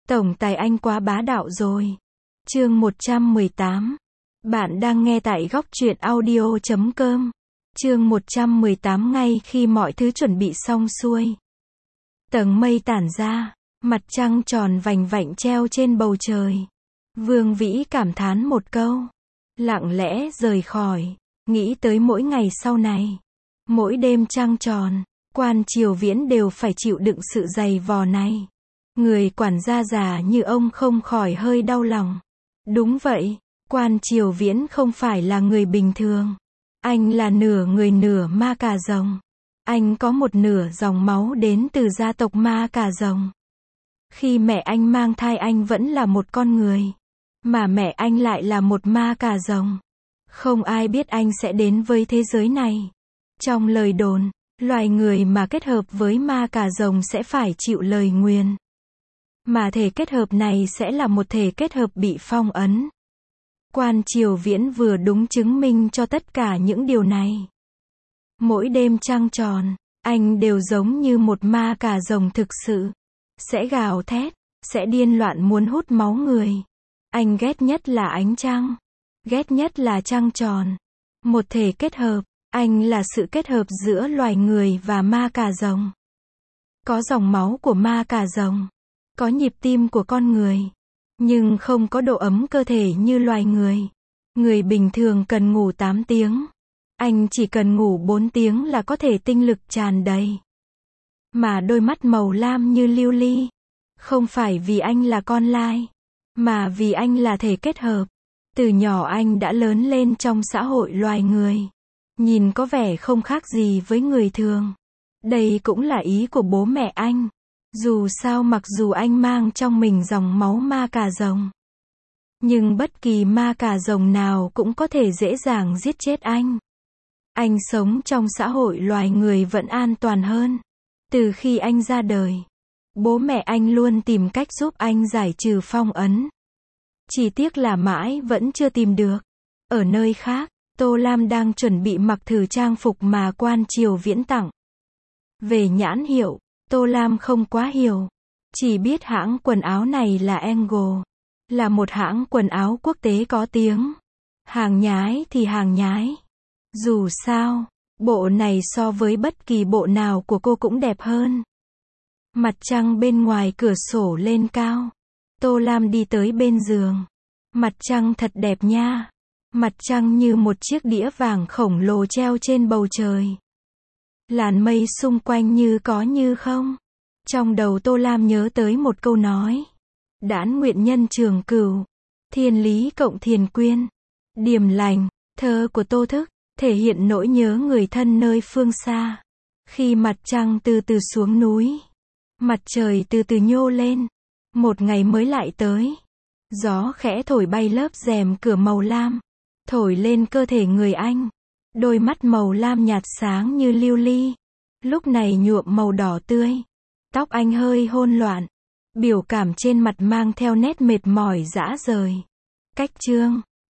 Tổng tài anh quá bá đạo rồi. Chương 118. Bạn đang nghe tại góc truyện audio.com. Chương 118. Ngay khi mọi thứ chuẩn bị xong xuôi, tầng mây tản ra, mặt trăng tròn vành vạnh treo trên bầu trời. Vương Vĩ cảm thán một câu, lặng lẽ rời khỏi, nghĩ tới mỗi ngày sau này. Mỗi đêm trăng tròn, Quan Triều Viễn đều phải chịu đựng sự dày vò này. Người quản gia già như ông không khỏi hơi đau lòng. Đúng vậy, Quan Triều Viễn không phải là người bình thường. Anh là nửa người nửa ma cà rồng. Anh có một nửa dòng máu đến từ gia tộc ma cà rồng. Khi mẹ anh mang thai anh vẫn là một con người, mà mẹ anh lại là một ma cà rồng. Không ai biết anh sẽ đến với thế giới này. Trong lời đồn, loài người mà kết hợp với ma cà rồng sẽ phải chịu lời nguyền. Mà thể kết hợp này sẽ là một thể kết hợp bị phong ấn. Quan Triều Viễn vừa đúng chứng minh cho tất cả những điều này. Mỗi đêm trăng tròn, anh đều giống như một ma cà rồng thực sự. Sẽ gào thét, sẽ điên loạn muốn hút máu người. Anh ghét nhất là ánh trăng. Ghét nhất là trăng tròn. Một thể kết hợp, anh là sự kết hợp giữa loài người và ma cà rồng. Có dòng máu của ma cà rồng, có nhịp tim của con người, nhưng không có độ ấm cơ thể như loài người. Người bình thường cần ngủ 8 tiếng. Anh chỉ cần ngủ 4 tiếng là có thể tinh lực tràn đầy. Mà đôi mắt màu lam như lưu ly. Không phải vì anh là con lai, mà vì anh là thể kết hợp. Từ nhỏ anh đã lớn lên trong xã hội loài người. Nhìn có vẻ không khác gì với người thường. Đây cũng là ý của bố mẹ anh. Dù sao mặc dù anh mang trong mình dòng máu ma cà rồng, nhưng bất kỳ ma cà rồng nào cũng có thể dễ dàng giết chết anh. Anh sống trong xã hội loài người vẫn an toàn hơn. Từ khi anh ra đời, bố mẹ anh luôn tìm cách giúp anh giải trừ phong ấn. Chỉ tiếc là mãi vẫn chưa tìm được. Ở nơi khác, Tô Lam đang chuẩn bị mặc thử trang phục mà Quan Triều Viễn tặng. Về nhãn hiệu, Tô Lam không quá hiểu. Chỉ biết hãng quần áo này là Engle, là một hãng quần áo quốc tế có tiếng. Hàng nhái thì hàng nhái. Dù sao, bộ này so với bất kỳ bộ nào của cô cũng đẹp hơn. Mặt trăng bên ngoài cửa sổ lên cao. Tô Lam đi tới bên giường. Mặt trăng thật đẹp nha. Mặt trăng như một chiếc đĩa vàng khổng lồ treo trên bầu trời. Làn mây xung quanh như có như không. Trong đầu Tô Lam nhớ tới một câu nói. Đãn nguyện nhân trường cửu, thiên lý cộng thiền quyên. Điềm lành, thơ của Tô Thức, thể hiện nỗi nhớ người thân nơi phương xa. Khi mặt trăng từ từ xuống núi, mặt trời từ từ nhô lên, một ngày mới lại tới. Gió khẽ thổi bay lớp rèm cửa màu lam, thổi lên cơ thể người anh. Đôi mắt màu lam nhạt sáng như lưu ly, lúc này nhuộm màu đỏ tươi. Tóc anh hơi hỗn loạn, biểu cảm trên mặt mang theo nét mệt mỏi rã rời. Cách chương